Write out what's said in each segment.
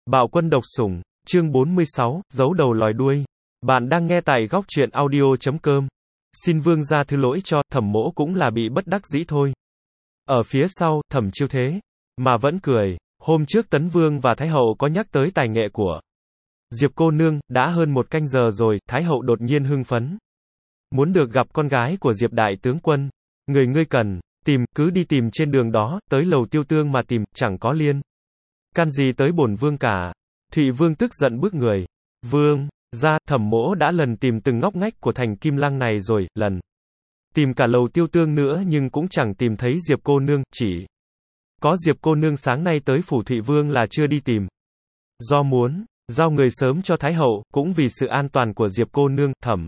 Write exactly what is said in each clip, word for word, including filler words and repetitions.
Bạo quân độc sủng, chương bốn mươi sáu, giấu đầu lòi đuôi. Bạn đang nghe tại góc truyện audio chấm com. Xin vương gia thứ lỗi cho, Thẩm Mỗ cũng là bị bất đắc dĩ thôi. Ở phía sau, Thẩm Chiêu thế mà vẫn cười. Hôm trước Tấn Vương và Thái Hậu có nhắc tới tài nghệ của Diệp cô nương, đã hơn một canh giờ rồi, Thái Hậu đột nhiên hưng phấn. Muốn được gặp con gái của Diệp đại tướng quân. Người ngươi cần tìm, cứ đi tìm trên đường đó, tới lầu Tiêu Tương mà tìm, chẳng có liên can gì tới bổn vương cả. Thụy Vương tức giận bước người. Vương gia, Thẩm Mỗ đã lần tìm từng ngóc ngách của thành Kim Lăng này rồi, lần tìm cả lầu Tiêu Tương nữa nhưng cũng chẳng tìm thấy Diệp cô nương, chỉ có Diệp cô nương sáng nay tới phủ Thụy Vương là chưa đi tìm. Do muốn giao người sớm cho Thái Hậu, cũng vì sự an toàn của Diệp cô nương, Thẩm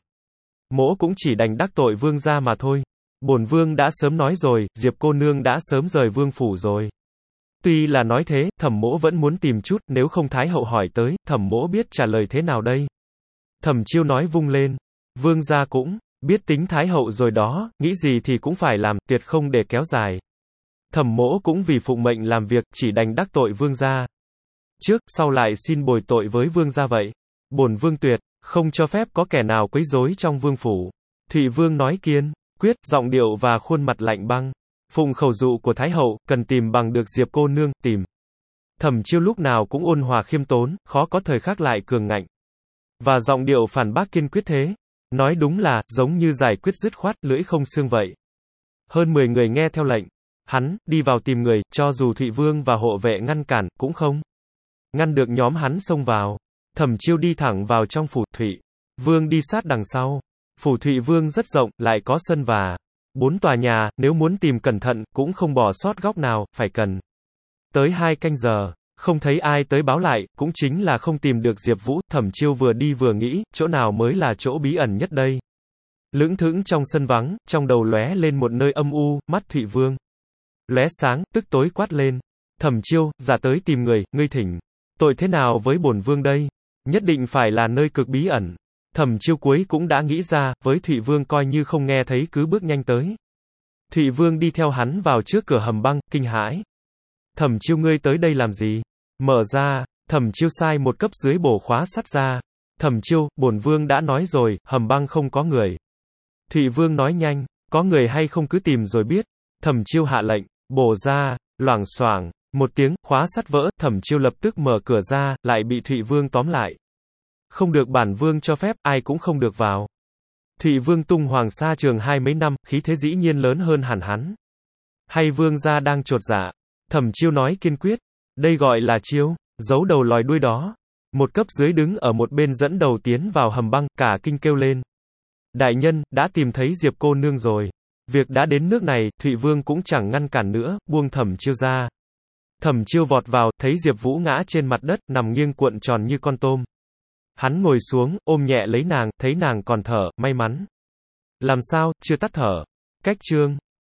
Mỗ cũng chỉ đành đắc tội vương gia mà thôi. Bổn vương đã sớm nói rồi, Diệp cô nương đã sớm rời vương phủ rồi. Tuy là nói thế, Thẩm Mỗ vẫn muốn tìm chút, nếu không Thái Hậu hỏi tới, Thẩm Mỗ biết trả lời thế nào đây? Thẩm Chiêu nói vung lên. Vương gia cũng biết tính Thái Hậu rồi đó, nghĩ gì thì cũng phải làm, tuyệt không để kéo dài. Thẩm Mỗ cũng vì phụng mệnh làm việc, chỉ đành đắc tội vương gia trước, sau lại xin bồi tội với vương gia vậy. Bổn vương tuyệt không cho phép có kẻ nào quấy rối trong vương phủ. Thụy Vương nói kiên quyết, giọng điệu và khuôn mặt lạnh băng. Phụng khẩu dụ của Thái Hậu, cần tìm bằng được Diệp cô nương, tìm. Thẩm Chiêu lúc nào cũng ôn hòa khiêm tốn, khó có thời khắc lại cường ngạnh. Và giọng điệu phản bác kiên quyết thế. Nói đúng là, giống như giải quyết dứt khoát, lưỡi không xương vậy. Hơn mười người nghe theo lệnh. Hắn, đi vào tìm người, cho dù Thụy Vương và hộ vệ ngăn cản, cũng không ngăn được nhóm hắn xông vào. Thẩm Chiêu đi thẳng vào trong phủ, Thụy Vương đi sát đằng sau. Phủ Thụy Vương rất rộng, lại có sân và bốn tòa nhà, nếu muốn tìm cẩn thận, cũng không bỏ sót góc nào, phải cần tới hai canh giờ. Không thấy ai tới báo lại, cũng chính là không tìm được Diệp Vũ. Thẩm Chiêu vừa đi vừa nghĩ, chỗ nào mới là chỗ bí ẩn nhất đây? Lững thững trong sân vắng, trong đầu lóe lên một nơi âm u, mắt Thụy Vương lóe sáng, tức tối quát lên. Thẩm Chiêu, giả tới tìm người, ngươi thỉnh tội thế nào với bổn vương đây? Nhất định phải là nơi cực bí ẩn. Thẩm Chiêu cuối cũng đã nghĩ ra, với Thụy Vương coi như không nghe thấy cứ bước nhanh tới. Thụy Vương đi theo hắn vào trước cửa hầm băng, kinh hãi. Thẩm Chiêu ngươi tới đây làm gì? Mở ra. Thẩm Chiêu sai một cấp dưới bổ khóa sắt ra. Thẩm Chiêu, bổn vương đã nói rồi, hầm băng không có người. Thụy Vương nói nhanh, có người hay không cứ tìm rồi biết. Thẩm Chiêu hạ lệnh, bổ ra. Loảng xoảng một tiếng, khóa sắt vỡ, Thẩm Chiêu lập tức mở cửa ra, lại bị Thụy Vương tóm lại. Không được bản vương cho phép, ai cũng không được vào. Thụy Vương tung hoàng sa trường hai mấy năm, khí thế dĩ nhiên lớn hơn hẳn hắn. Hay vương gia đang chột dạ? Thẩm Chiêu nói kiên quyết. Đây gọi là chiêu giấu đầu lòi đuôi đó. Một cấp dưới đứng ở một bên dẫn đầu tiến vào hầm băng, cả kinh kêu lên. Đại nhân, đã tìm thấy Diệp cô nương rồi. Việc đã đến nước này, Thụy Vương cũng chẳng ngăn cản nữa, buông Thẩm Chiêu ra. Thẩm Chiêu vọt vào, thấy Diệp Vũ ngã trên mặt đất, nằm nghiêng cuộn tròn như con tôm. Hắn ngồi xuống, ôm nhẹ lấy nàng, thấy nàng còn thở, may mắn. Làm sao, chưa tắt thở. Cách chương